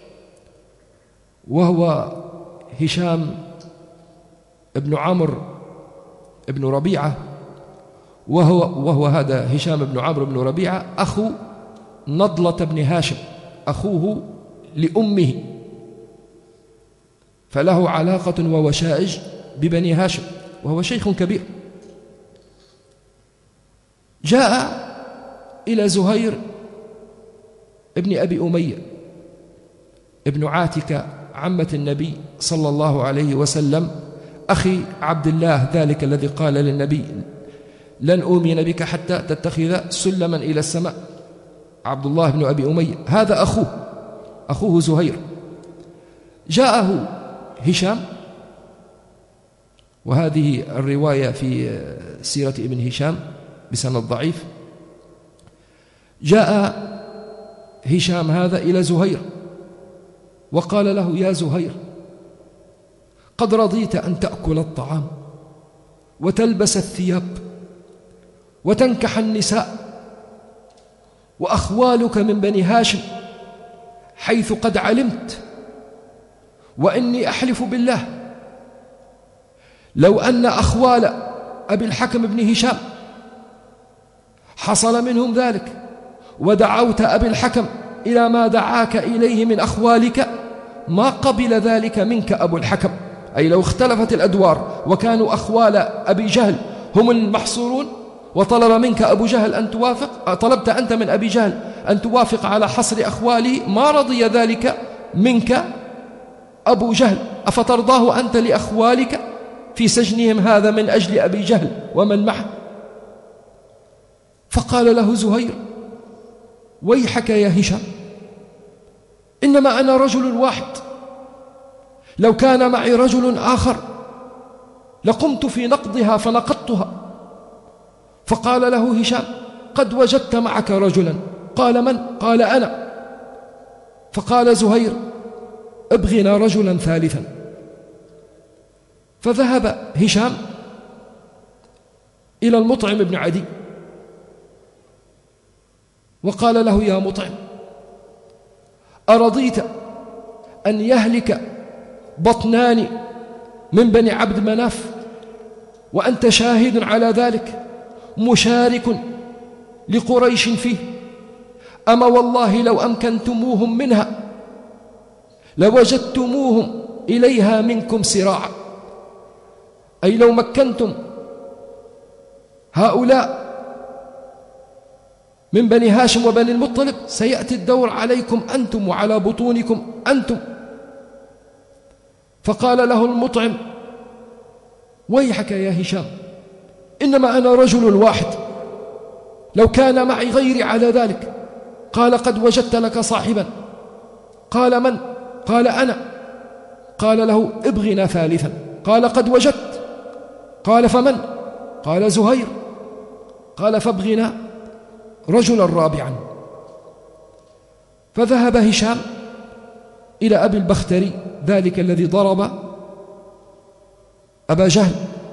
[SPEAKER 1] وهو هشام ابن عمرو ابن ربيعة، وهو, وهو هذا هشام بن عمرو بن ربيعة أخو نضلة بن هاشم، أخوه لأمه، فله علاقة ووشائج ببني هاشم، وهو شيخ كبير. جاء إلى زهير ابن أبي أمية ابن عاتكة عمة النبي صلى الله عليه وسلم، أخي عبد الله ذلك الذي قال للنبي لن أؤمن بك حتى تتخذ سلما إلى السماء، عبد الله بن أبي أمية، هذا أخوه أخوه زهير. جاءه هشام، وهذه الرواية في سيرة ابن هشام بسند ضعيف. جاء هشام هذا إلى زهير وقال له: يا زهير، قد رضيت أن تأكل الطعام وتلبس الثياب وتنكح النساء، وأخوالك من بني هاشم، حيث قد علمت وإني أحلف بالله لو أن أخوال أبي الحكم بن هشام حصل منهم ذلك ودعوت أبي الحكم إلى ما دعاك إليه من أخوالك ما قبل ذلك منك أبو الحكم. أي لو اختلفت الأدوار وكانوا أخوال أبي جهل هم المحصورون وطلب منك أبو جهل أن توافق، طلبت أنت من أبي جهل أن توافق على حصر أخواله، ما رضي ذلك منك أبو جهل، أفترضاه أنت لأخوالك في سجنهم هذا من أجل أبي جهل ومن معه؟ فقال له زهير: ويحك يا هشام، إنما أنا رجل واحد، لو كان معي رجل آخر لقمت في نقضها فنقضتها. فقال له هشام: قد وجدت معك رجلا. قال: من؟ قال: أنا. فقال زهير: ابغنا رجلا ثالثا. فذهب هشام إلى المطعم بن عدي وقال له: يا مطعم، أرضيت أن يهلك بطنان من بني عبد مناف وأنت شاهد على ذلك مشارك لقريش فيه؟ أما والله لو أمكنتموهم منها لوجدتموهم إليها منكم سراعا. أي لو مكنتم هؤلاء من بني هاشم وبني المطلب سيأتي الدور عليكم أنتم وعلى بطونكم أنتم. فقال له المطعم: ويحك يا هشام، إنما أنا رجل واحد، لو كان معي غيري على ذلك. قال: قد وجدت لك صاحبا. قال: من؟ قال: أنا. قال له: ابغنا ثالثا. قال: قد وجدت. قال: فمن؟ قال: زهير. قال: فابغنا رجلا رابعا. فذهب هشام إلى أبي البختري ذلك الذي ضرب أبا جهل،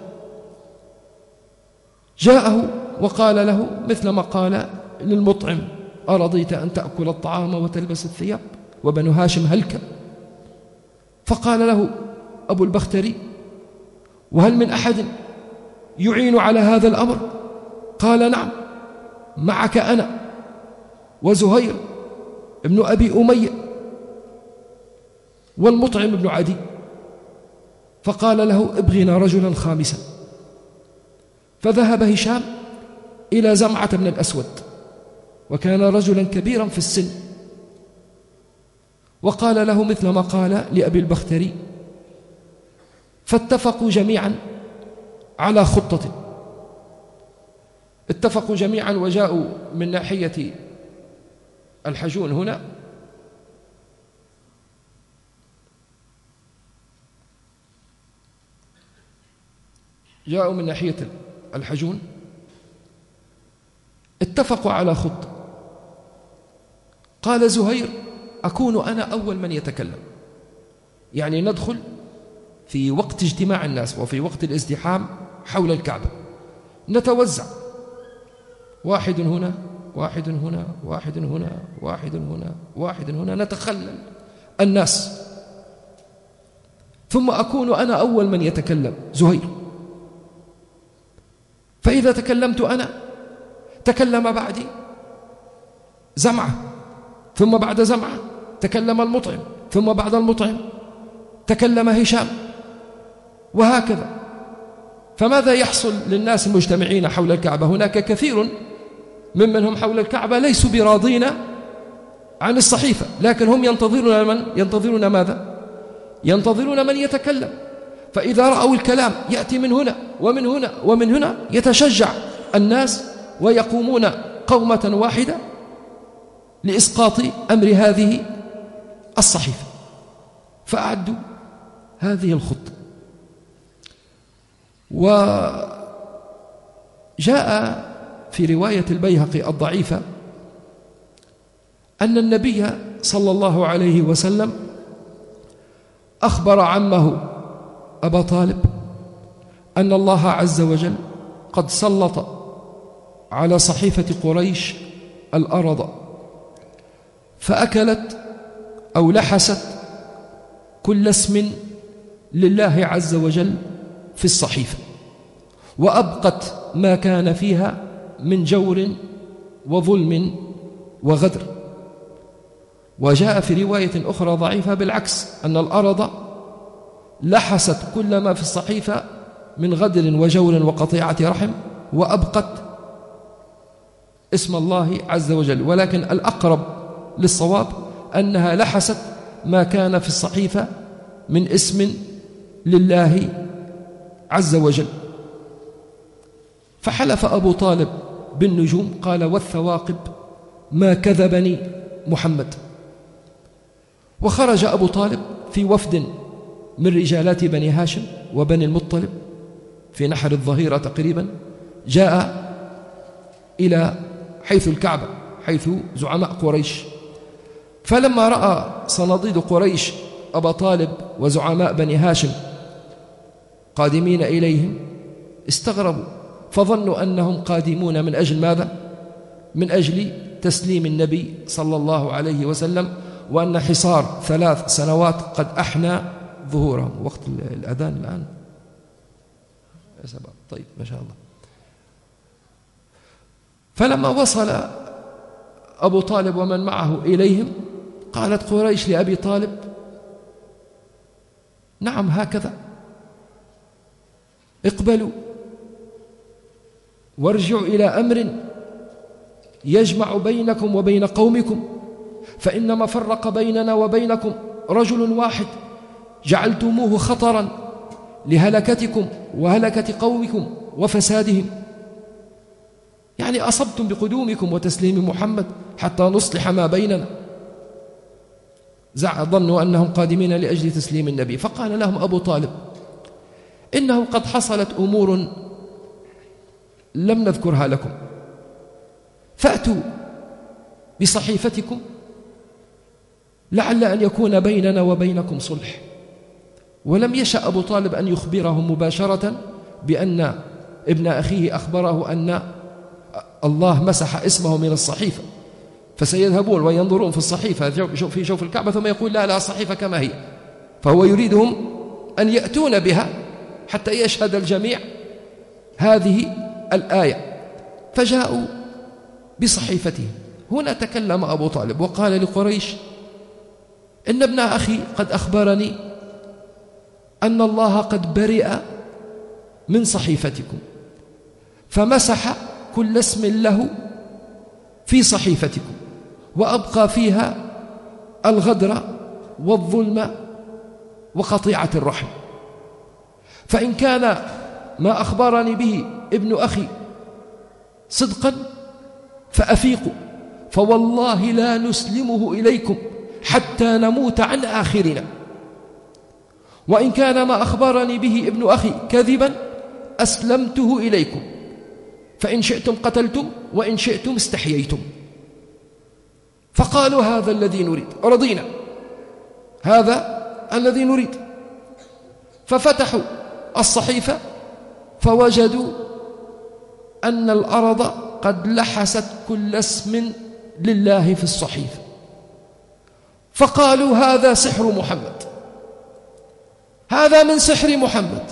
[SPEAKER 1] جاءه وقال له مثل ما قال للمطعم: أرضيت أن تأكل الطعام وتلبس الثياب وبنو هاشم هلك؟ فقال له أبو البختري: وهل من أحد يعين على هذا الأمر؟ قال: نعم، معك أنا وزهير ابن أبي أمية والمطعم بن عدي. فقال له: ابغنا رجلا خامسا. فذهب هشام إلى زمعة بن الأسود، وكان رجلا كبيرا في السن، وقال له مثل ما قال لأبي البختري، فاتفقوا جميعا على خطة. اتفقوا جميعا وجاءوا من ناحية الحجون هنا، جاءوا من ناحية الحجون، اتفقوا على خطة. قال زهير: أكون أنا أول من يتكلم، يعني ندخل في وقت اجتماع الناس وفي وقت الازدحام حول الكعبة، نتوزع، واحد هنا واحد هنا واحد هنا واحد هنا واحد هنا، نتخلل الناس، ثم أكون أنا أول من يتكلم زهير. فإذا تكلمت أنا تكلم بعدي زمعة، ثم بعد زمعة تكلم المطعم، ثم بعد المطعم تكلم هشام، وهكذا. فماذا يحصل للناس المجتمعين حول الكعبة؟ هناك كثير ممن هم حول الكعبة ليسوا براضين عن الصحيفة، لكن هم ينتظرون من؟ ينتظرون ماذا؟ ينتظرون من يتكلم. فإذا رأوا الكلام يأتي من هنا ومن هنا ومن هنا، يتشجع الناس ويقومون قومة واحدة لإسقاط أمر هذه الصحيفة. فأعدوا هذه الخطة. وجاء في رواية البيهقي الضعيفة أن النبي صلى الله عليه وسلم أخبر عمه أبا طالب أن الله عز وجل قد سلط على صحيفة قريش الأرض، فأكلت أو لحست كل اسم لله عز وجل في الصحيفة، وأبقت ما كان فيها من جور وظلم وغدر. وجاء في رواية أخرى ضعيفة بالعكس، أن الأرض لحست كل ما في الصحيفة من غدر وجور وقطيعة رحم، وأبقت اسم الله عز وجل. ولكن الأقرب للصواب أنها لحست ما كان في الصحيفة من اسم لله عز وجل. فحلف أبو طالب بالنجوم، قال: والثواقب ما كذبني محمد. وخرج أبو طالب في وفد من رجالات بني هاشم وبني المطلب في نحر الظهيرة تقريبا، جاء إلى حيث الكعبة، حيث زعماء قريش. فلما رأى صناديد قريش أبا طالب وزعماء بني هاشم قادمين إليهم استغربوا، فظنوا أنهم قادمون من أجل ماذا؟ من أجل تسليم النبي صلى الله عليه وسلم، وأن حصار ثلاث سنوات قد أحنى ظهورهم. وقت الأذان الآن يا سباب، طيب ما شاء الله. فلما وصل أبو طالب ومن معه إليهم، قالت قريش لأبي طالب: نعم هكذا، اقبلوا وارجعوا إلى أمر يجمع بينكم وبين قومكم، فإنما فرق بيننا وبينكم رجل واحد جعلتموه خطرا لهلكتكم وهلكة قومكم وفسادهم، يعني أصبتم بقدومكم وتسليم محمد حتى نصلح ما بيننا. ظنوا أنهم قادمين لأجل تسليم النبي. فقال لهم أبو طالب: إنه قد حصلت أمور لم نذكرها لكم، فأتوا بصحيفتكم لعل أن يكون بيننا وبينكم صلح. ولم يشأ أبو طالب أن يخبرهم مباشرة بأن ابن أخيه أخبره أن الله مسح اسمه من الصحيفة، فسيذهبون وينظرون في الصحيفة في جوف الكعبة ثم يقول: لا لا، صحيفة كما هي. فهو يريدهم أن يأتون بها حتى يشهد الجميع هذه الآية. فجاءوا بصحيفته. هنا تكلم أبو طالب وقال لقريش: إن ابن أخي قد أخبرني أن الله قد برئ من صحيفتكم، فمسح كل اسم له في صحيفتكم، وأبقى فيها الغدر والظلم وقطيعة الرحم. فإن كان ما أخبرني به ابن أخي صدقا فأفيقوا، فوالله لا نسلمه إليكم حتى نموت عن آخرنا. وإن كان ما أخبرني به ابن أخي كذبا أسلمته إليكم، فإن شئتم قتلتم وإن شئتم استحييتم. فقالوا: هذا الذي نريد، رضينا، هذا الذي نريد. ففتحوا الصحيفة فوجدوا أن الأرض قد لحست كل اسم لله في الصحيفة. فقالوا: هذا سحر محمد، هذا من سحر محمد.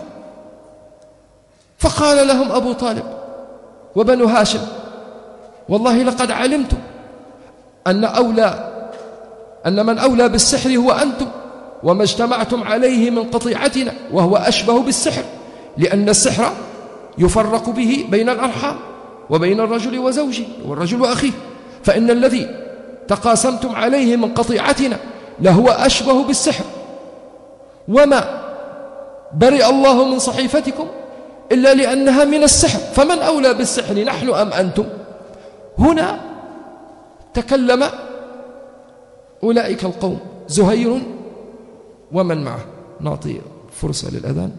[SPEAKER 1] فقال لهم أبو طالب وبنو هاشم: والله لقد علمتم أن أولى أن من أولى بالسحر هو أنتم، وما اجتمعتم عليه من قطيعتنا، وهو أشبه بالسحر، لأن السحر يفرق به بين الأرحام وبين الرجل وزوجه والرجل وأخيه، فإن الذي تقاسمتم عليه من قطيعتنا لهو أشبه بالسحر، وما برئ الله من صحيفتكم إلا لأنها من السحر، فمن أولى بالسحر، نحن أم أنتم؟ هنا تكلم أولئك القوم، زهير ومن معه. نعطي فرصة للأذان.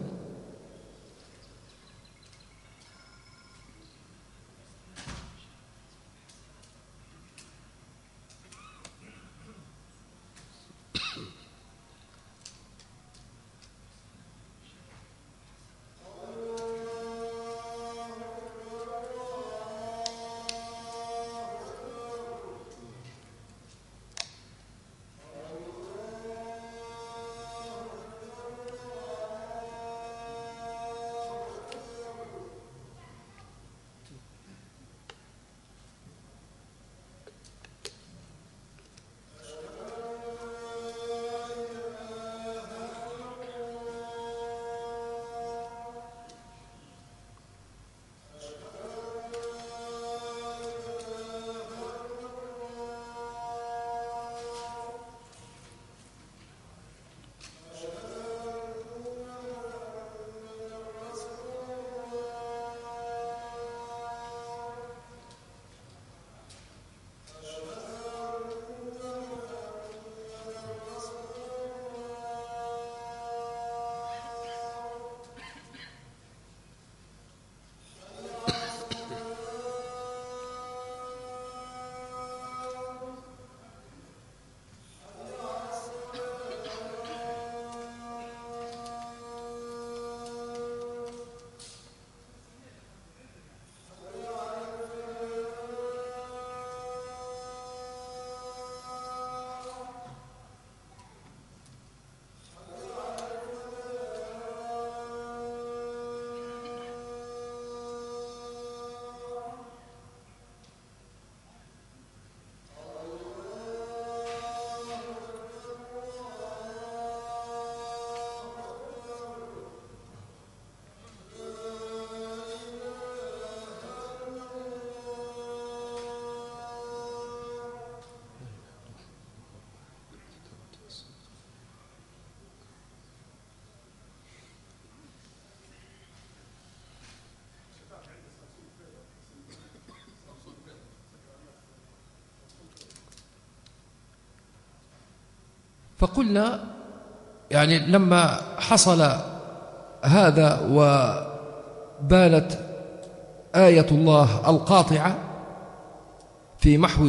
[SPEAKER 1] فقلنا يعني لما حصل هذا وبانت آية الله القاطعة في محو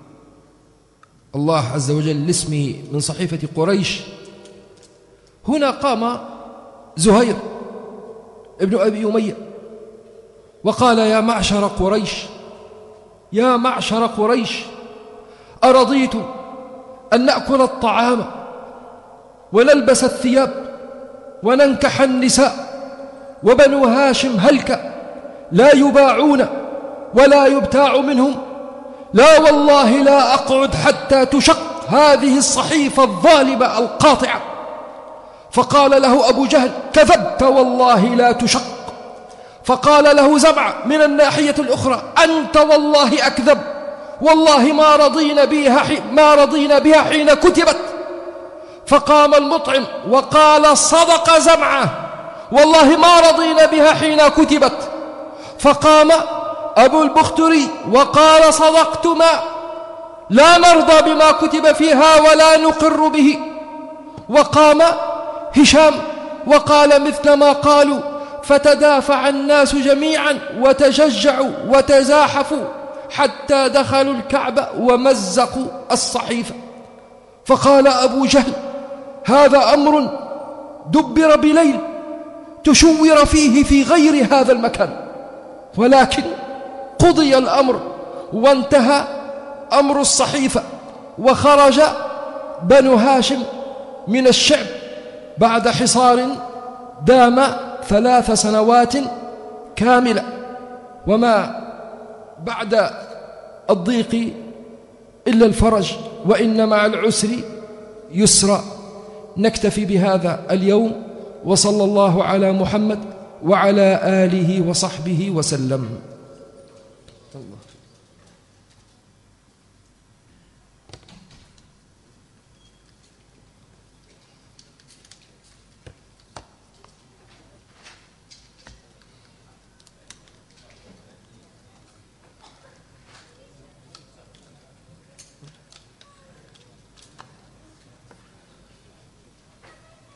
[SPEAKER 1] الله عز وجل لاسمه من صحيفة قريش، هنا قام زهير ابن أبي أمية وقال: يا معشر قريش، يا معشر قريش، أرضيت أن نأكل الطعام ونلبس الثياب وننكح النساء، وبنو هاشم هلك لا يباعون ولا يبتاع منهم، لا والله لا أقعد حتى تشق هذه الصحيفة الظالمة القاطعة. فقال له أبو جهل: كذبت والله لا تشق. فقال له زمعة من الناحية الأخرى: أنت والله أكذب، والله ما رضينا بها ما رضينا بها حين كتبت. فقام المطعم وقال: صدق زمعة، والله ما رضينا بها حين كتبت. فقام أبو البختري وقال: صدقتما، لا نرضى بما كتب فيها ولا نقر به. وقام هشام وقال مثل ما قالوا، فتدافع الناس جميعا وتشجعوا وتزاحفوا حتى دخلوا الكعبة ومزقوا الصحيفة. فقال أبو جهل: هذا أمر دبر بليل تشور فيه في غير هذا المكان، ولكن قضي الأمر وانتهى أمر الصحيفة، وخرج بنو هاشم من الشعب بعد حصار دام ثلاث سنوات كاملة. وما بعد الضيق إلا الفرج، وإن مع العسر يسرا. نكتفي بهذا اليوم، وصلى الله على محمد وعلى آله وصحبه وسلم.